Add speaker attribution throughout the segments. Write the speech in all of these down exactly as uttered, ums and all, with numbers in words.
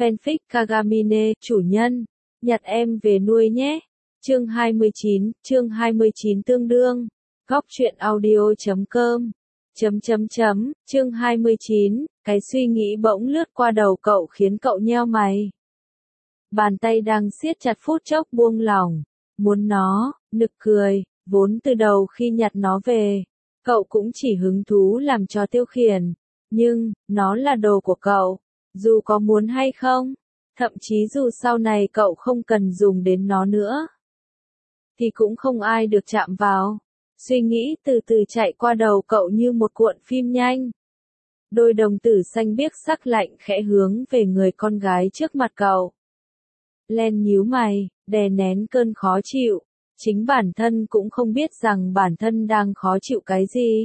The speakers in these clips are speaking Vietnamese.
Speaker 1: Fanfic Kagamine, chủ nhân, nhặt em về nuôi nhé. Chương hai mươi chín, chương hai mươi chín tương đương. Góc truyện audio chấm com. Chấm chấm chấm, chương hai mươi chín, cái suy nghĩ bỗng lướt qua đầu cậu khiến cậu nheo mày. Bàn tay đang siết chặt phút chốc buông lỏng. Muốn nó, nực cười, vốn từ đầu khi nhặt nó về, cậu cũng chỉ hứng thú làm trò tiêu khiển. Nhưng, nó là đồ của cậu, dù có muốn hay không, thậm chí dù sau này cậu không cần dùng đến nó nữa, thì cũng không ai được chạm vào. Suy nghĩ từ từ chạy qua đầu cậu như một cuộn phim nhanh. Đôi đồng tử xanh biếc sắc lạnh khẽ hướng về người con gái trước mặt cậu. Len nhíu mày, đè nén cơn khó chịu. Chính bản thân cũng không biết rằng bản thân đang khó chịu cái gì.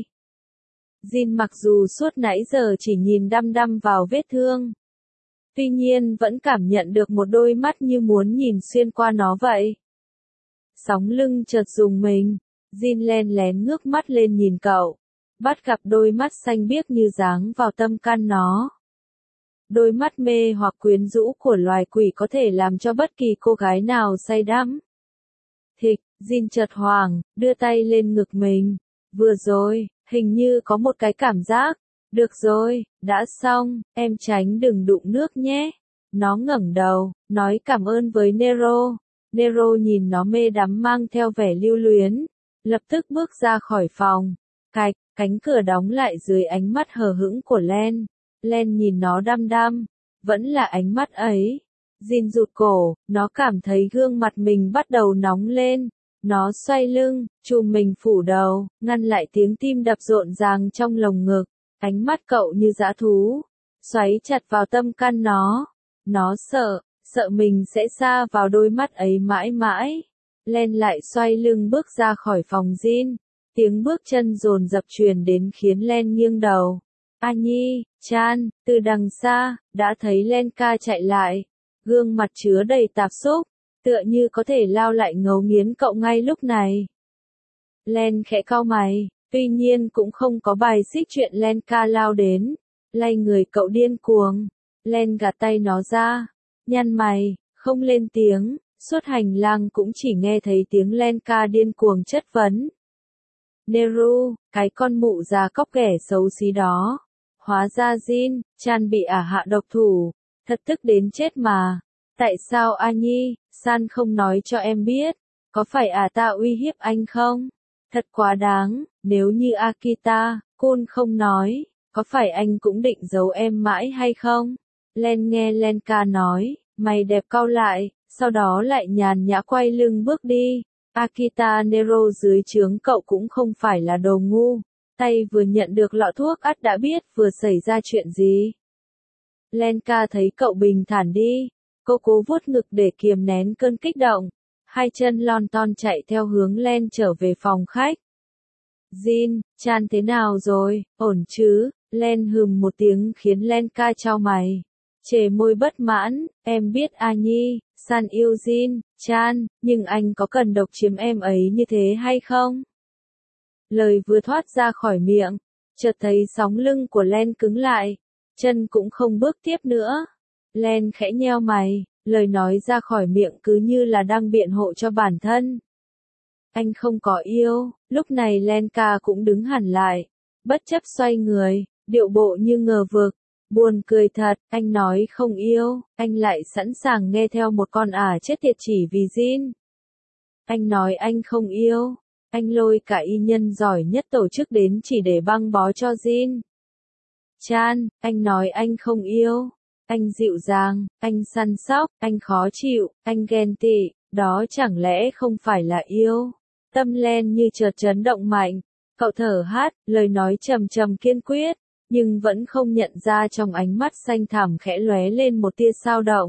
Speaker 1: Jin mặc dù suốt nãy giờ chỉ nhìn đăm đăm vào vết thương, tuy nhiên vẫn cảm nhận được một đôi mắt như muốn nhìn xuyên qua nó vậy. Sóng lưng chợt rùng mình, Jin len lén ngước mắt lên nhìn cậu, bắt gặp đôi mắt xanh biếc như giáng vào tâm can nó. Đôi mắt mê hoặc quyến rũ của loài quỷ có thể làm cho bất kỳ cô gái nào say đắm. Thịch, Jin chợt hoảng, đưa tay lên ngực mình. Vừa rồi, hình như có một cái cảm giác. Được rồi, đã xong, em tránh đừng đụng nước nhé. Nó ngẩng đầu, nói cảm ơn với Nero. Nero nhìn nó mê đắm mang theo vẻ lưu luyến, lập tức bước ra khỏi phòng. Cạch, cánh cửa đóng lại dưới ánh mắt hờ hững của Len. Len nhìn nó đăm đăm, vẫn là ánh mắt ấy. Jin rụt cổ, nó cảm thấy gương mặt mình bắt đầu nóng lên. Nó xoay lưng, chùm mình phủ đầu, ngăn lại tiếng tim đập rộn ràng trong lồng ngực. Ánh mắt cậu như dã thú, xoáy chặt vào tâm can nó. Nó sợ, sợ mình sẽ sa vào đôi mắt ấy mãi mãi. Len lại xoay lưng bước ra khỏi phòng Jin. Tiếng bước chân dồn dập truyền đến khiến Len nghiêng đầu. A Nhi, Chan, từ đằng xa, đã thấy Lenka chạy lại. Gương mặt chứa đầy tạp xúc, tựa như có thể lao lại ngấu nghiến cậu ngay lúc này. Len khẽ cau mày, tuy nhiên cũng không có bài xích chuyện Lenka lao đến, lay người cậu điên cuồng. Len gạt tay nó ra, nhăn mày, không lên tiếng, suốt hành lang cũng chỉ nghe thấy tiếng Lenka điên cuồng chất vấn. Neru, cái con mụ già cóc ghẻ xấu xí đó. Hóa ra Jin, Chan bị ả hạ độc thủ, thật tức đến chết mà. Tại sao A Nhi, San không nói cho em biết, có phải ả ta uy hiếp anh không? Thật quá đáng, nếu như Akita, Kun không nói, có phải anh cũng định giấu em mãi hay không? Len nghe Lenka nói, mày đẹp cau lại, sau đó lại nhàn nhã quay lưng bước đi. Akita Nero dưới trướng cậu cũng không phải là đồ ngu, tay vừa nhận được lọ thuốc ắt đã biết vừa xảy ra chuyện gì. Lenka thấy cậu bình thản đi, cô cố vuốt ngực để kiềm nén cơn kích động, hai chân lon ton chạy theo hướng Len trở về phòng khách. Jin, Chan thế nào rồi, ổn chứ? Len hừm một tiếng khiến Lenka chau mày, chề môi bất mãn. Em biết A Nhi, San yêu Jin, Chan, nhưng anh có cần độc chiếm em ấy như thế hay không? Lời vừa thoát ra khỏi miệng, chợt thấy sóng lưng của Len cứng lại, chân cũng không bước tiếp nữa. Len khẽ nheo mày, lời nói ra khỏi miệng cứ như là đang biện hộ cho bản thân. Anh không có yêu. Lúc này Lenka cũng đứng hẳn lại, bất chấp xoay người, điệu bộ như ngờ vực. Buồn cười thật, anh nói không yêu, anh lại sẵn sàng nghe theo một con ả chết tiệt chỉ vì Jin. Anh nói anh không yêu, anh lôi cả y nhân giỏi nhất tổ chức đến chỉ để băng bó cho Jin. Chan, anh nói anh không yêu, anh dịu dàng, anh săn sóc, anh khó chịu, anh ghen tị, đó chẳng lẽ không phải là yêu? Tâm Len như chợt chấn động mạnh, cậu thở hắt, lời nói trầm trầm kiên quyết, nhưng vẫn không nhận ra trong ánh mắt xanh thẳm khẽ lóe lên một tia dao động.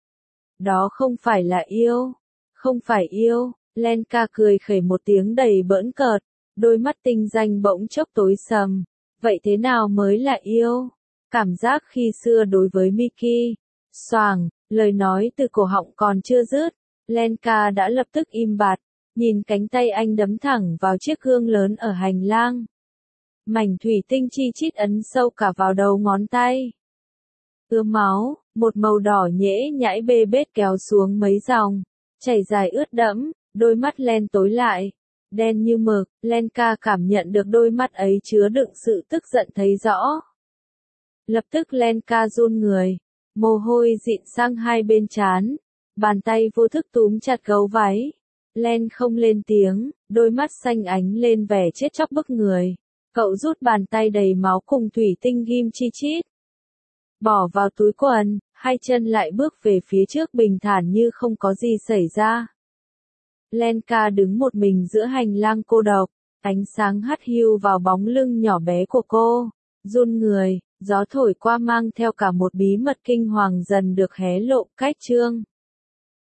Speaker 1: Đó không phải là yêu, không phải yêu. Lenka cười khẩy một tiếng đầy bỡn cợt, đôi mắt tinh danh bỗng chốc tối sầm. Vậy thế nào mới là yêu? Cảm giác khi xưa đối với Miki. Xoàng, lời nói từ cổ họng còn chưa dứt, Lenka đã lập tức im bặt, nhìn cánh tay anh đấm thẳng vào chiếc gương lớn ở hành lang. Mảnh thủy tinh chi chít ấn sâu cả vào đầu ngón tay. ứa máu, một màu đỏ nhễ nhãi bê bết kéo xuống mấy dòng, chảy dài ướt đẫm, đôi mắt Len tối lại, đen như mực, Lenka cảm nhận được đôi mắt ấy chứa đựng sự tức giận thấy rõ. Lập tức Lenka run người, mồ hôi dịn sang hai bên trán, bàn tay vô thức túm chặt gấu váy. Len không lên tiếng, đôi mắt xanh ánh lên vẻ chết chóc bức người. Cậu rút bàn tay đầy máu cùng thủy tinh ghim chi chít, bỏ vào túi quần, hai chân lại bước về phía trước bình thản như không có gì xảy ra. Lenka đứng một mình giữa hành lang cô độc, ánh sáng hắt hiu vào bóng lưng nhỏ bé của cô, run người, gió thổi qua mang theo cả một bí mật kinh hoàng dần được hé lộ. Cách chương